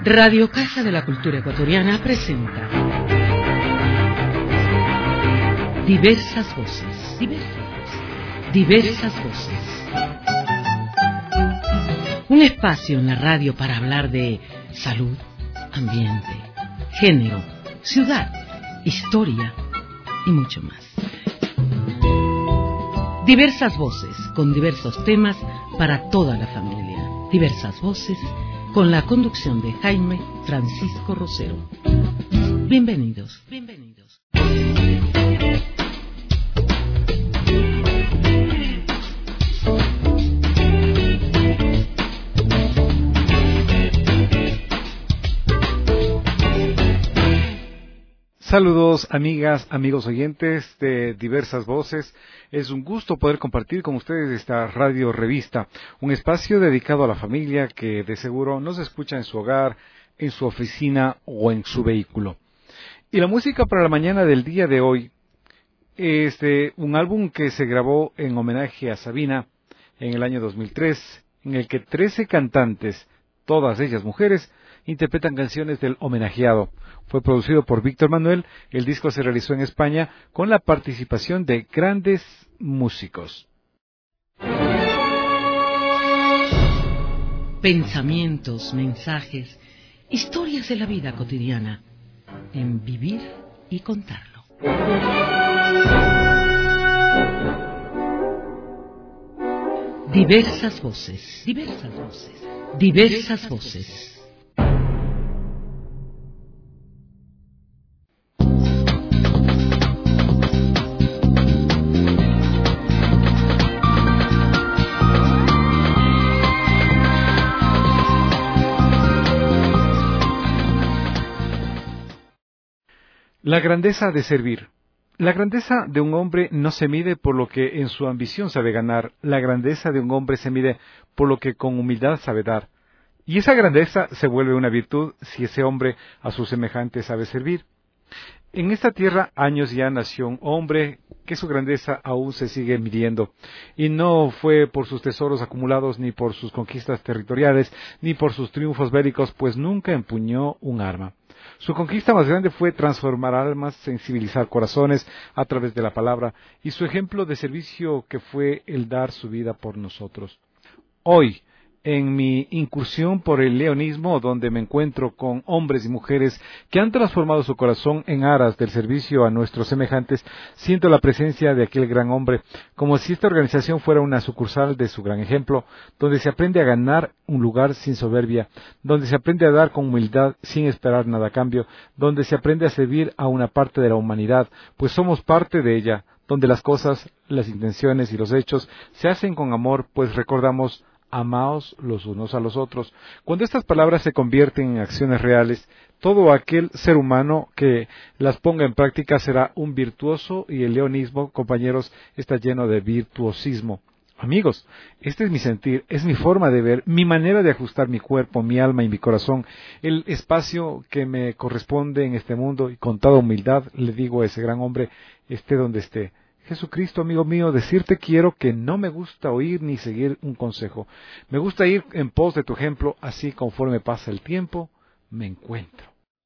Radio Casa de la Cultura Ecuatoriana presenta Diversas Voces. Diversas Voces. Un espacio en la radio para hablar de salud, ambiente, género, ciudad, historia y mucho más. Diversas voces con diversos temas para toda la familia. Diversas voces con la conducción de Jaime Francisco Rosero. Bienvenidos. Saludos, amigas, amigos oyentes de Diversas Voces. Es un gusto poder compartir con ustedes esta radio revista, un espacio dedicado a la familia que de seguro nos escucha en su hogar, en su oficina o en su vehículo. Y la música para la mañana del día de hoy es de un álbum que se grabó en homenaje a Sabina en el año 2003, en el que 13 cantantes, todas ellas mujeres, interpretan canciones del homenajeado. Fue producido por Víctor Manuel. El disco se realizó en España con la participación de grandes músicos. Pensamientos, mensajes, historias de la vida cotidiana, en Vivir y Contarlo. Diversas voces. Diversas voces. La grandeza de servir. La grandeza de un hombre no se mide por lo que en su ambición sabe ganar. La grandeza de un hombre se mide por lo que con humildad sabe dar. Y esa grandeza se vuelve una virtud si ese hombre a sus semejantes sabe servir. En esta tierra años ya nació un hombre que su grandeza aún se sigue midiendo. Y no fue por sus tesoros acumulados, ni por sus conquistas territoriales, ni por sus triunfos bélicos, pues nunca empuñó un arma. Su conquista más grande fue transformar almas, sensibilizar corazones a través de la palabra, y su ejemplo de servicio que fue el dar su vida por nosotros. Hoy, en mi incursión por el leonismo, donde me encuentro con hombres y mujeres que han transformado su corazón en aras del servicio a nuestros semejantes, siento la presencia de aquel gran hombre, como si esta organización fuera una sucursal de su gran ejemplo, donde se aprende a ganar un lugar sin soberbia, donde se aprende a dar con humildad sin esperar nada a cambio, donde se aprende a servir a una parte de la humanidad, pues somos parte de ella, donde las cosas, las intenciones y los hechos se hacen con amor, pues recordamos: amaos los unos a los otros. Cuando estas palabras se convierten en acciones reales, todo aquel ser humano que las ponga en práctica será un virtuoso, y el leonismo, compañeros, está lleno de virtuosismo. Amigos, este es mi sentir, es mi forma de ver, mi manera de ajustar mi cuerpo, mi alma y mi corazón, el espacio que me corresponde en este mundo, y con toda humildad le digo a ese gran hombre, esté donde esté: Jesucristo, amigo mío, decirte quiero que no me gusta oír ni seguir un consejo. Me gusta ir en pos de tu ejemplo, así conforme pasa el tiempo, me encuentro.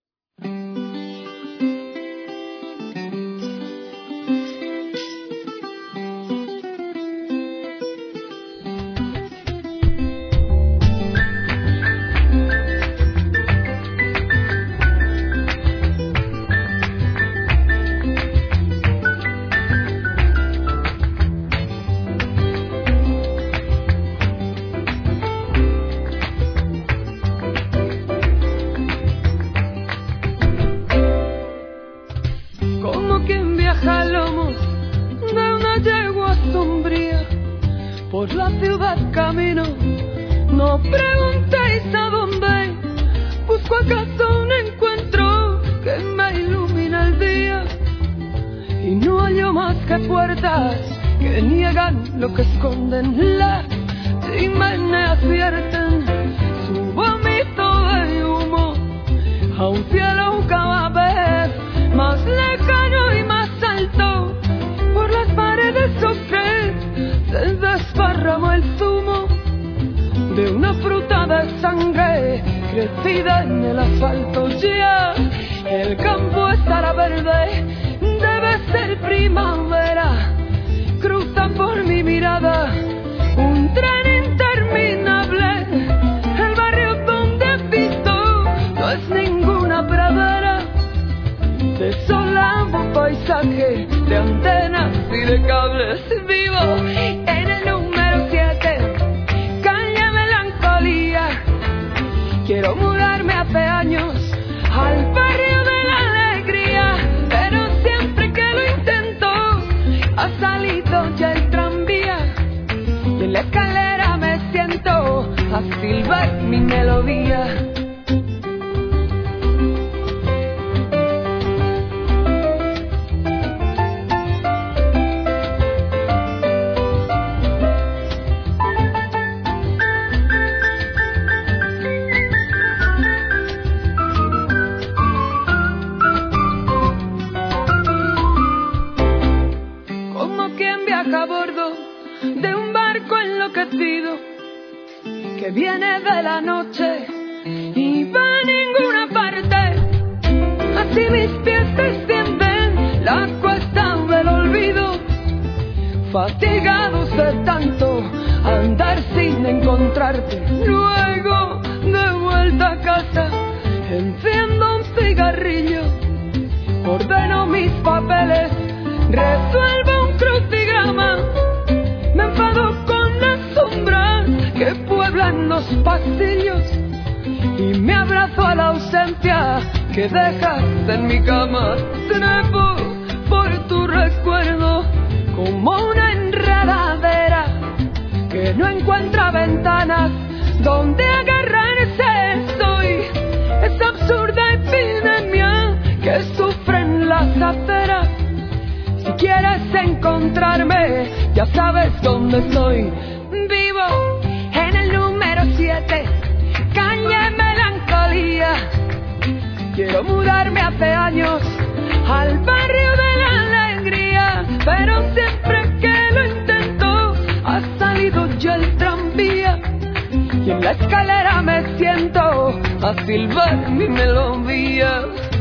Por la ciudad camino, no preguntéis a dónde, busco acaso un encuentro que me ilumina el día, y no hallo más que puertas que niegan lo que esconden. Las chimeneas vierten su vómito de humo a un cielo cada vez más lejano y más alto. Por las paredes ocres se desparramó el zumo de una fruta de sangre crecida en el asfalto ya. El campo estará verde, debe ser primavera. Cruza por mi mirada un tren interminable. El barrio donde visto no es ninguna pradera. Desolado paisaje de antenas y de cables. Vivo en el número 7, calle Melancolía. Quiero mudarme hace años al barrio de la alegría, pero siempre que lo intento ha salido ya el tranvía y en la escalera me siento a silbar mi melodía. A bordo de un barco enloquecido que viene de la noche y va a ninguna parte. Así mis pies descienden la cuesta del olvido, fatigados de tanto andar sin encontrarte. Luego de vuelta a casa enciendo un cigarrillo, ordeno mis papeles, resuelvo un crucigrama. Me enfado con las sombras que pueblan los pasillos y me abrazo a la ausencia que dejas en mi cama. Trepo por tu recuerdo como una enredadera que no encuentra ventanas donde agarrarse. Soy esa absurda epidemia que sufren las aceras. Si quieres encontrarme, ya sabes dónde estoy. Vivo en el número 7, calle Melancolía. Quiero mudarme hace años al barrio de la alegría, pero siempre que lo intento ha salido ya el tranvía y en la escalera me siento a silbar mi melodía.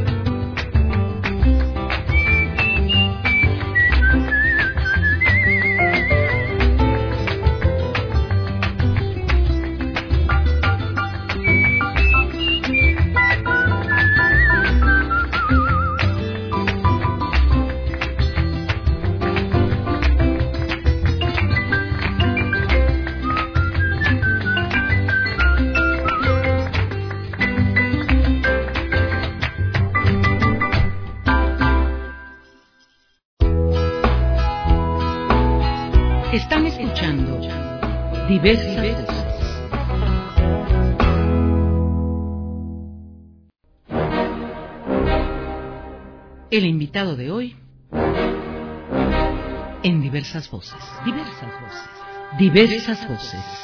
Están escuchando Diversas Voces. El invitado de hoy en Diversas Voces. Diversas Voces. Diversas Voces.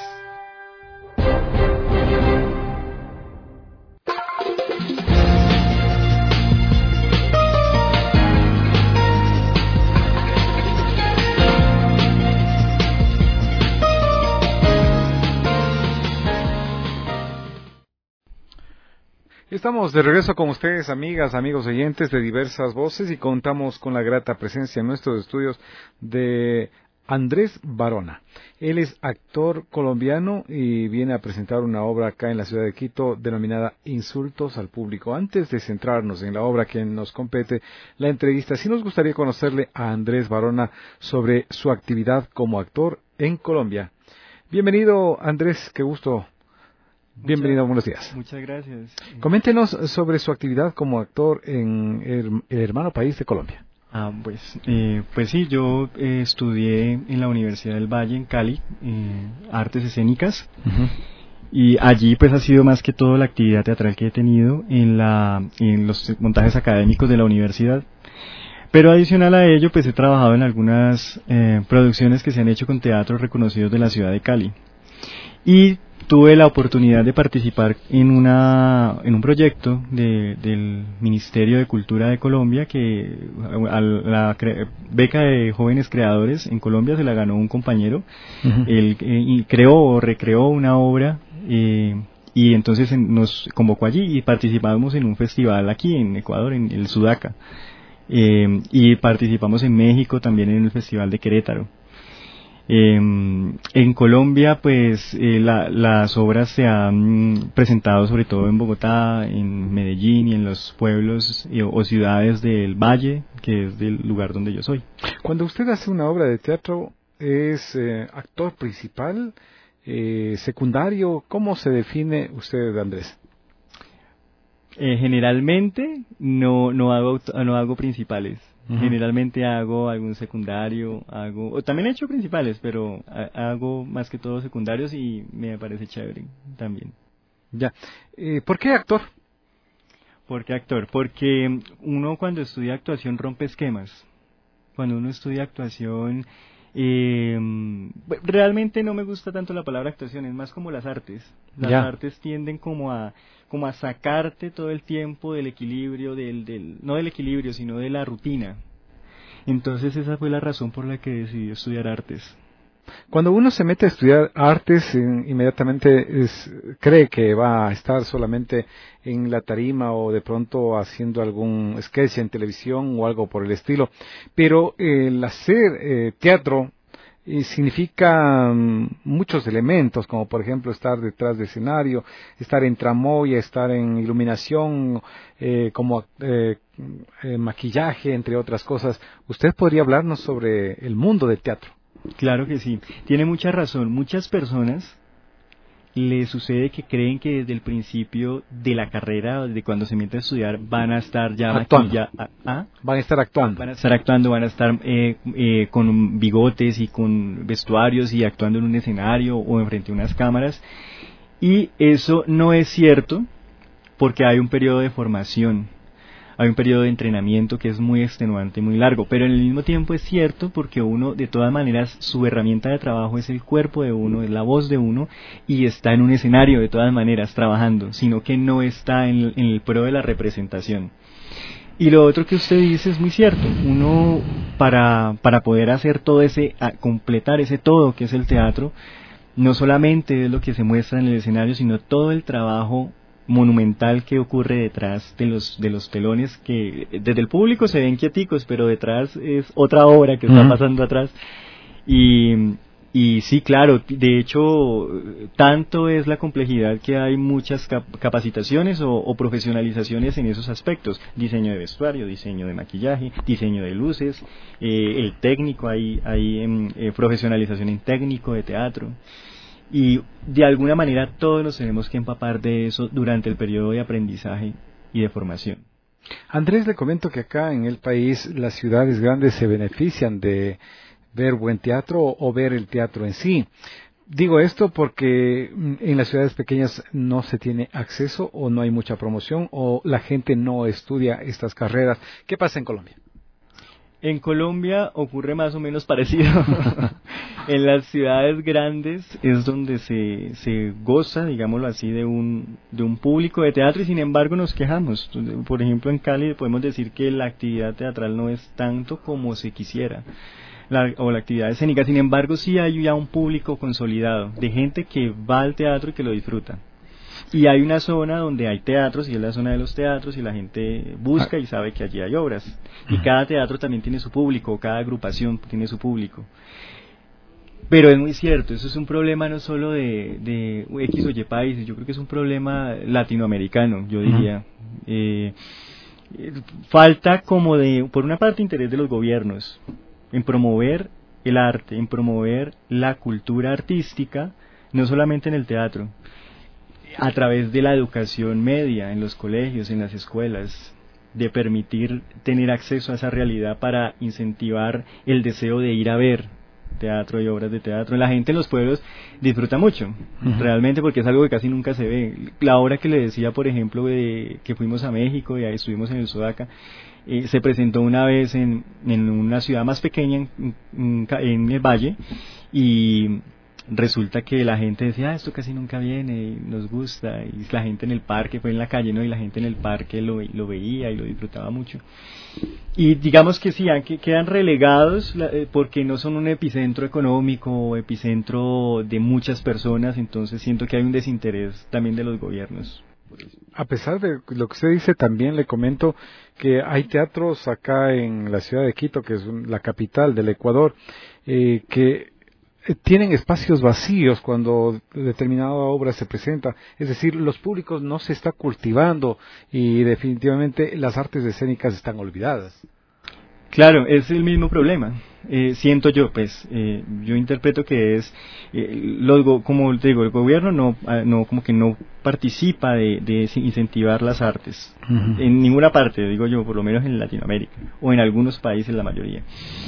Estamos de regreso con ustedes, amigas, amigos oyentes de Diversas Voces, y contamos con la grata presencia en nuestros estudios de Andrés Barona. Él es actor colombiano y viene a presentar una obra acá en la ciudad de Quito denominada Insultos al Público. Antes de centrarnos en la obra que nos compete la entrevista, sí nos gustaría conocerle a Andrés Barona sobre su actividad como actor en Colombia. Bienvenido, Andrés, qué gusto. Bienvenido, buenos días. Muchas gracias. Coméntenos sobre su actividad como actor en el hermano país de Colombia. Pues sí, yo estudié en la Universidad del Valle, en Cali, artes escénicas, y allí pues ha sido más que todo la actividad teatral que he tenido en los montajes académicos de la universidad. Pero adicional a ello, pues he trabajado en algunas producciones que se han hecho con teatros reconocidos de la ciudad de Cali. Y tuve la oportunidad de participar en un proyecto del Ministerio de Cultura de Colombia, que a la beca de jóvenes creadores en Colombia se la ganó un compañero. Él creó o recreó una obra y y entonces nos convocó allí y participamos en un festival aquí en Ecuador, en el Sudaca, y participamos en México también en el Festival de Querétaro. En Colombia, pues las obras se han presentado sobre todo en Bogotá, en Medellín y en los pueblos o ciudades del Valle, que es del lugar donde yo soy. Cuando usted hace una obra de teatro, ¿es actor principal, secundario? ¿Cómo se define usted, Andrés? Generalmente no hago principales. Uh-huh. Generalmente hago algún secundario, o también he hecho principales, pero hago más que todo secundarios y me parece chévere también. Ya. ¿Por qué actor? ¿Por qué actor? Porque uno cuando estudia actuación rompe esquemas. Cuando uno estudia actuación, realmente no me gusta tanto la palabra actuación, es más como las artes. Las artes tienden como a sacarte todo el tiempo del equilibrio, no del equilibrio, sino de la rutina. Entonces esa fue la razón por la que decidí estudiar artes. Cuando uno se mete a estudiar artes, inmediatamente cree que va a estar solamente en la tarima o de pronto haciendo algún sketch en televisión o algo por el estilo. Pero el hacer teatro significa muchos elementos, como por ejemplo estar detrás de escenario, estar en tramoya, estar en iluminación, como maquillaje, entre otras cosas. ¿Usted podría hablarnos sobre el mundo del teatro? Claro que sí, tiene mucha razón. Muchas personas les sucede que creen que desde el principio de la carrera, de cuando se meten a estudiar, van a estar ya maquillados. Van a estar actuando. Van a estar actuando, van a estar con bigotes y con vestuarios y actuando en un escenario o enfrente a unas cámaras. Y eso no es cierto porque hay un periodo de formación. Hay un periodo de entrenamiento que es muy extenuante y muy largo, pero en el mismo tiempo es cierto porque uno, de todas maneras, su herramienta de trabajo es el cuerpo de uno, es la voz de uno, y está en un escenario de todas maneras trabajando, sino que no está en el pro de la representación. Y lo otro que usted dice es muy cierto. Uno, para poder hacer todo completar ese todo que es el teatro, no solamente es lo que se muestra en el escenario, sino todo el trabajo monumental que ocurre detrás de los telones, que desde el público se ven quieticos, pero detrás es otra obra que está pasando atrás. Y sí, claro, de hecho, tanto es la complejidad que hay muchas capacitaciones o profesionalizaciones en esos aspectos: diseño de vestuario, diseño de maquillaje, diseño de luces, el técnico, hay profesionalización en técnico de teatro. Y de alguna manera todos nos tenemos que empapar de eso durante el periodo de aprendizaje y de formación. Andrés, le comento que acá en el país las ciudades grandes se benefician de ver buen teatro o ver el teatro en sí. Digo esto porque en las ciudades pequeñas no se tiene acceso o no hay mucha promoción o la gente no estudia estas carreras. ¿Qué pasa en Colombia? En Colombia ocurre más o menos parecido. En las ciudades grandes es donde se goza, digámoslo así, de un público de teatro, y sin embargo nos quejamos. Por ejemplo, en Cali podemos decir que la actividad teatral no es tanto como se quisiera, o la actividad escénica. Sin embargo, sí hay ya un público consolidado de gente que va al teatro y que lo disfruta. Y hay una zona donde hay teatros, y es la zona de los teatros, y la gente busca y sabe que allí hay obras. Y cada teatro también tiene su público, cada agrupación tiene su público. Pero es muy cierto, eso es un problema no solo de X o Y países, yo creo que es un problema latinoamericano, yo diría. Falta como por una parte, interés de los gobiernos en promover el arte, en promover la cultura artística, no solamente en el teatro, a través de la educación media, en los colegios, en las escuelas, de permitir tener acceso a esa realidad para incentivar el deseo de ir a ver teatro y obras de teatro. La gente en los pueblos disfruta mucho, realmente, porque es algo que casi nunca se ve. La obra que le decía, por ejemplo, que fuimos a México y ahí estuvimos en el Sudaca, se presentó una vez en una ciudad más pequeña, en el Valle, y resulta que la gente decía, esto casi nunca viene y nos gusta, y la gente en el parque, fue en la calle, ¿no? Y la gente en el parque lo veía y lo disfrutaba mucho. Y digamos que sí, que quedan relegados porque no son un epicentro económico o epicentro de muchas personas, entonces siento que hay un desinterés también de los gobiernos. A pesar de lo que usted dice, también le comento que hay teatros acá en la ciudad de Quito, que es la capital del Ecuador, que tienen espacios vacíos cuando determinada obra se presenta. Es decir, los públicos no se está cultivando y definitivamente las artes escénicas están olvidadas. Claro, es el mismo problema. Siento yo, pues, yo interpreto que es, como te digo, el gobierno no como que no participa de incentivar las artes en ninguna parte, digo yo, por lo menos en Latinoamérica o en algunos países, la mayoría.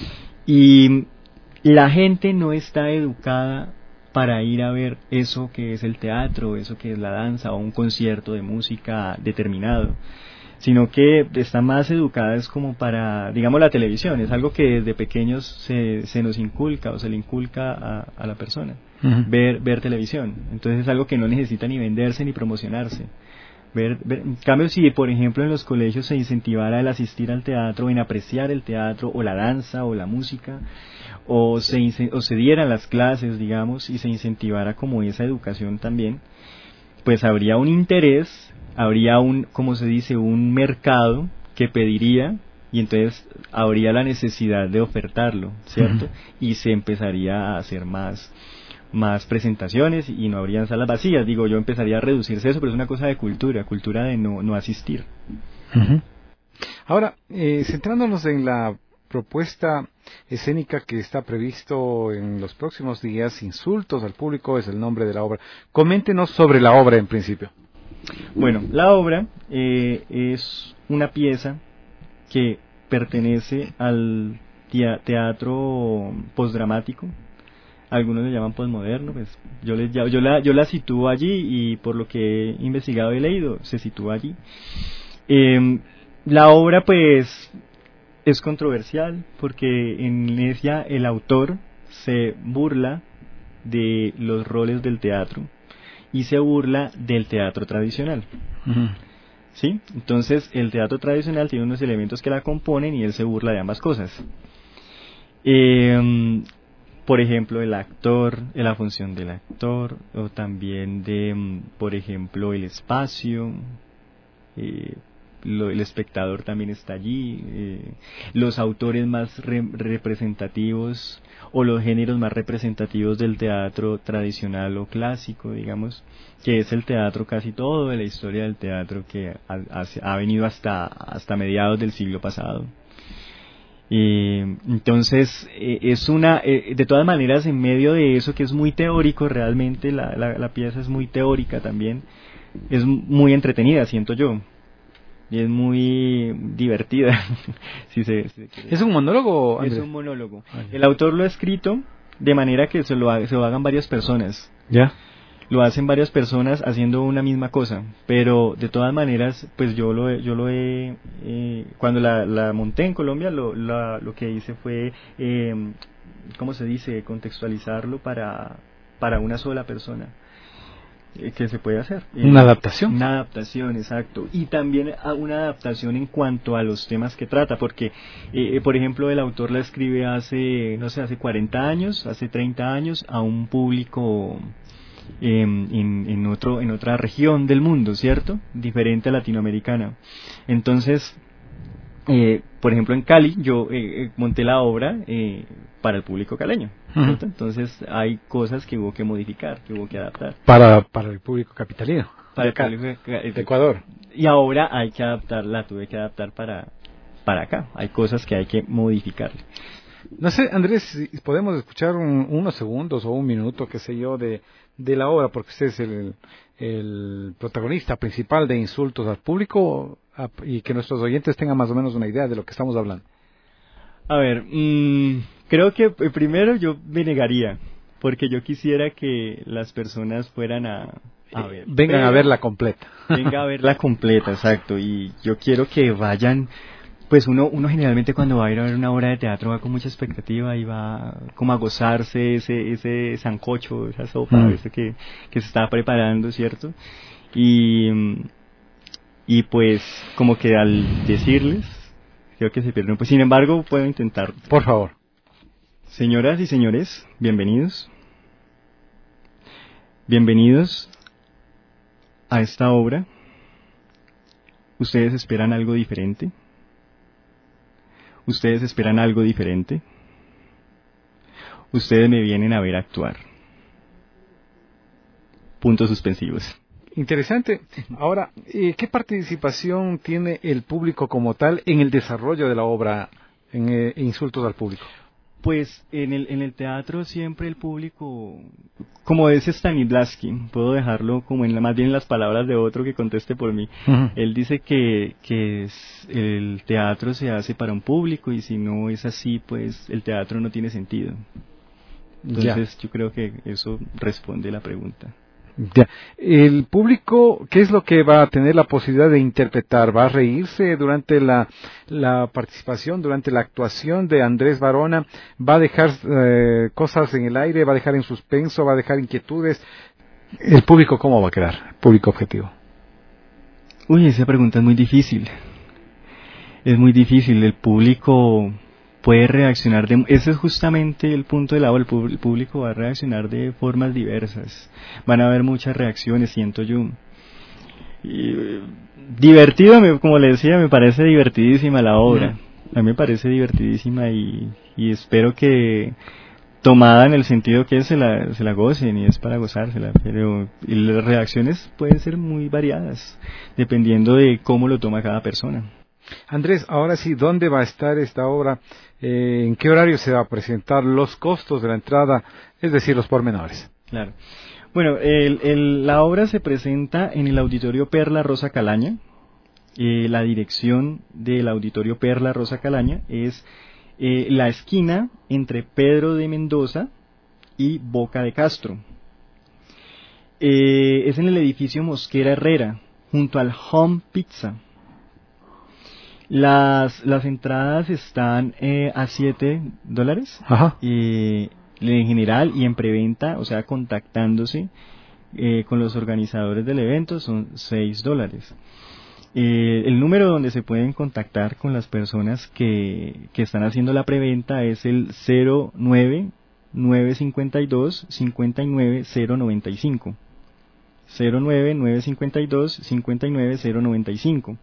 Y la gente no está educada para ir a ver eso que es el teatro, eso que es la danza o un concierto de música determinado, sino que está más educada es como para, digamos, la televisión, es algo que desde pequeños se nos inculca o se le inculca a la persona, ver televisión, entonces es algo que no necesita ni venderse ni promocionarse. En cambio, si por ejemplo en los colegios se incentivara el asistir al teatro, en apreciar el teatro o la danza o la música, o se dieran las clases, digamos, y se incentivara como esa educación también, pues habría un interés, habría como se dice, un mercado que pediría, y entonces habría la necesidad de ofertarlo, ¿cierto? Y se empezaría a hacer más presentaciones y no habrían salas vacías. Digo, yo empezaría a reducirse eso, pero es una cosa de cultura de no asistir. Ahora, centrándonos en la propuesta escénica que está previsto en los próximos días, Insultos al Público es el nombre de la obra. Coméntenos sobre la obra en principio. Bueno, la obra es una pieza que pertenece al teatro postdramático. Algunos le llaman postmoderno, pues yo la sitúo allí y por lo que he investigado y leído se sitúa allí. La obra pues es controversial porque en ella el autor se burla de los roles del teatro y se burla del teatro tradicional. ¿Sí? Entonces el teatro tradicional tiene unos elementos que la componen y él se burla de ambas cosas. Por ejemplo, la función del actor, o también por ejemplo, el espacio, el espectador también está allí, los autores más representativos o los géneros más representativos del teatro tradicional o clásico, digamos, que es el teatro casi todo de la historia del teatro que ha venido hasta mediados del siglo pasado. Entonces de todas maneras, en medio de eso que es muy teórico, realmente la pieza es muy teórica también, es muy entretenida, siento yo, y es muy divertida. ¿Es un monólogo, Andrés? Es un monólogo. El autor lo ha escrito de manera que se lo hagan varias personas. ¿Ya? Lo hacen varias personas haciendo una misma cosa, pero de todas maneras, pues yo lo he cuando la monté en Colombia, lo que hice fue, ¿cómo se dice?, contextualizarlo para una sola persona, que se puede hacer. ¿Una adaptación? Una adaptación, exacto. Y también una adaptación en cuanto a los temas que trata, porque, por ejemplo, el autor la escribe hace 40 años, hace 30 años, a un público en otra región del mundo, ¿cierto? Diferente a latinoamericana. Entonces, por ejemplo, en Cali yo monté la obra para el público caleño, ¿cierto? Entonces hay cosas que hubo que modificar, que hubo que adaptar. Para el público capitalino. Para el público de Ecuador. Y ahora hay que la tuve que adaptar para acá. Hay cosas que hay que modificar. No sé, Andrés, si podemos escuchar unos segundos o un minuto, qué sé yo, de la obra, porque usted es el protagonista principal de Insultos al Público, y que nuestros oyentes tengan más o menos una idea de lo que estamos hablando. A ver, creo que primero yo me negaría, porque yo quisiera que las personas fueran a ver. Vengan a verla completa. Venga a verla completa, exacto, y yo quiero que vayan pues uno generalmente cuando va a ir a ver una obra de teatro va con mucha expectativa y va como a gozarse ese sancocho, esa sopa, eso que se está preparando, ¿cierto? Y pues como que al decirles, creo que se pierden. Pues sin embargo, puedo intentar. Por favor. Señoras y señores, bienvenidos. Bienvenidos a esta obra. ¿Ustedes esperan algo diferente? ¿Ustedes esperan algo diferente? Ustedes me vienen a ver actuar. Puntos suspensivos. Interesante. Ahora, ¿qué participación tiene el público como tal en el desarrollo de la obra en Insultos al Público? Pues en el teatro siempre el público, como dice Stanislavski, puedo dejarlo como más bien en las palabras de otro que conteste por mí. Uh-huh. Él dice que el teatro se hace para un público y si no es así, pues el teatro no tiene sentido. Entonces yo creo que eso responde la pregunta. Ya. El público, ¿qué es lo que va a tener la posibilidad de interpretar? ¿Va a reírse durante la participación, durante la actuación de Andrés Varona? ¿Va a dejar cosas en el aire? ¿Va a dejar en suspenso? ¿Va a dejar inquietudes? ¿El público cómo va a quedar? ¿El público objetivo? Uy, esa pregunta es muy difícil. Es muy difícil. El público puede reaccionar ese es justamente el punto de la obra. El público va a reaccionar de formas diversas, van a haber muchas reacciones, siento yo. Y, divertido, como le decía, me parece divertidísima la obra, a mí me parece divertidísima y espero que tomada en el sentido que se la gocen y es para gozársela, pero las reacciones pueden ser muy variadas dependiendo de cómo lo toma cada persona. Andrés, ahora sí, ¿dónde va a estar esta obra? ¿En qué horario se va a presentar? ¿Los costos de la entrada? Es decir, los pormenores. Claro. Bueno, la obra se presenta en el Auditorio Perla Rosa Calaña. La dirección del Auditorio Perla Rosa Calaña es la esquina entre Pedro de Mendoza y Boca de Castro. Es en el edificio Mosquera Herrera, junto al Home Pizza. Las entradas están a $7. Ajá. En general y en preventa, o sea, contactándose con los organizadores del evento, son $6. El número donde se pueden contactar con las personas que están haciendo la preventa es el 09-952-59095. 09-952-59095.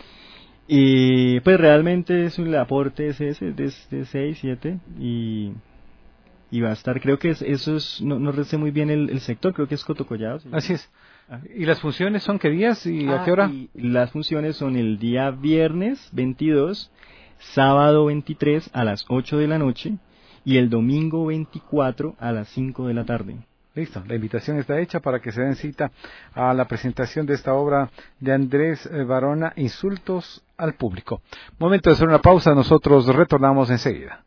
Y pues realmente es un aporte ese de 6, 7 y va a estar, creo que eso es, no sé muy bien el sector, creo que es Cotocollado. ¿Sí? Así es. ¿Y las funciones son qué días y a qué hora? Y las funciones son el día viernes 22, sábado 23 a las 8 de la noche y el domingo 24 a las 5 de la tarde. Listo, la invitación está hecha para que se den cita a la presentación de esta obra de Andrés Varona, Insultos al Público. Momento de hacer una pausa, nosotros retornamos enseguida.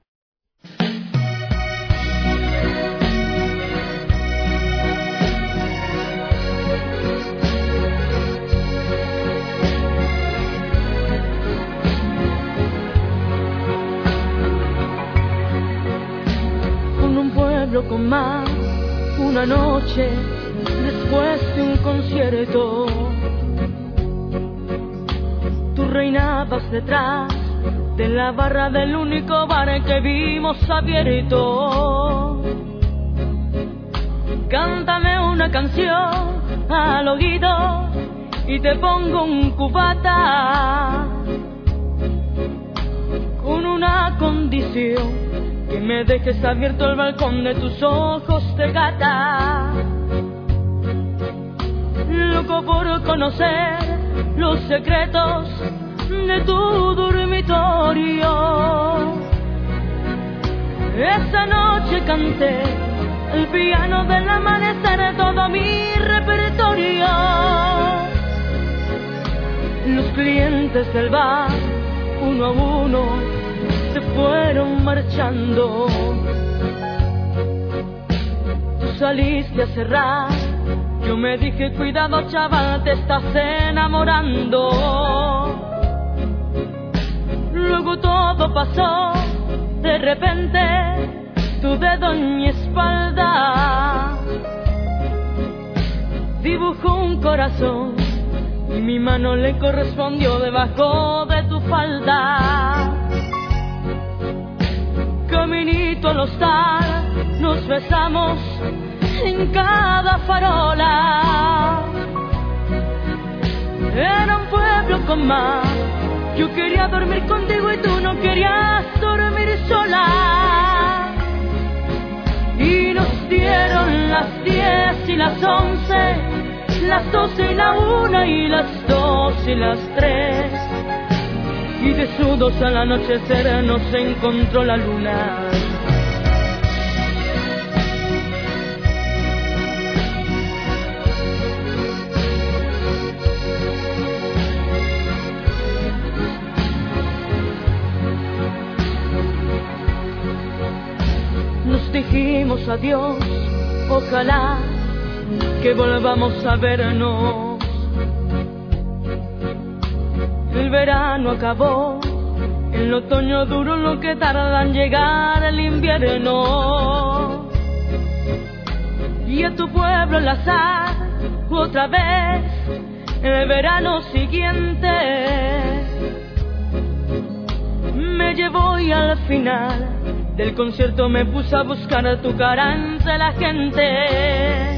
Con un pueblo con más, una noche después de un concierto, tú reinabas detrás de la barra del único bar que vimos abierto. Cántame una canción al oído y te pongo un cubata con una condición: que me dejes abierto el balcón de tus ojos de gata. Loco por conocer los secretos de tu dormitorio. Esa noche canté el piano del amanecer de todo mi repertorio. Los clientes del bar, uno a uno, se fueron marchando. Tú saliste a cerrar, yo me dije: cuidado chaval, te estás enamorando. Luego todo pasó, de repente, tu dedo en mi espalda dibujó un corazón y mi mano le correspondió debajo de tu falda. Caminito al hostal, nos besamos en cada farola. Era un pueblo con mar, yo quería dormir contigo y tú no querías dormir sola. Y nos dieron las 10 y las 11, las 12 y la 1 y las 2 y las 3. Y desnudos al anochecer nos encontró la luna. Nos dijimos adiós, ojalá que volvamos a vernos. El verano acabó, el otoño duró lo que tarda en llegar el invierno. Y a tu pueblo el azar, otra vez, el verano siguiente, me llevó y al final del concierto me puse a buscar tu cara entre la gente.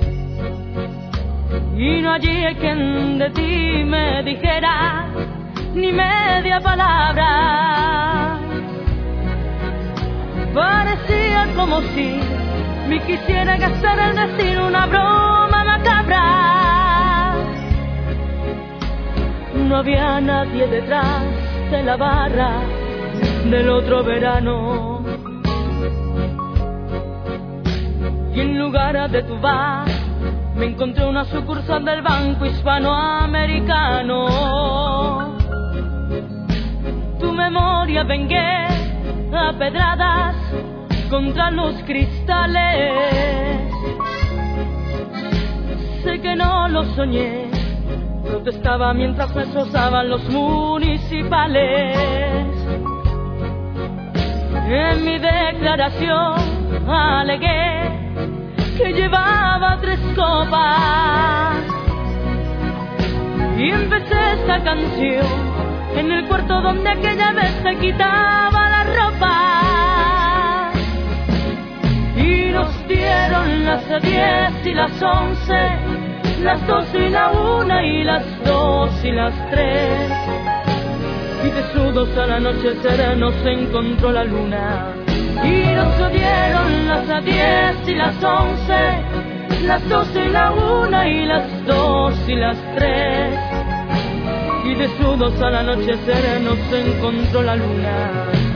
Y no hallé quien de ti me dijera ni media palabra. Parecía como si me quisiera gastar al decir una broma macabra. No había nadie detrás de la barra del otro verano. Y en lugar de tu bar me encontré una sucursal del Banco Hispanoamericano. Tu memoria vengué a pedradas contra los cristales. Sé que no lo soñé, protestaba mientras me sosaban los municipales. En mi declaración alegué que llevaba 3 copas y empecé esta canción en el cuarto donde aquella vez te quitaba la ropa. Y nos dieron las 10 y las 11, las 12 y la 1 y las 2 y las 3. Y desnudos al anochecer nos encontró la luna. Y nos dieron las 10 y las 11, las 12 y la 1 y las 2 y las 3. Y desnudos al anochecer nos encontró la luna.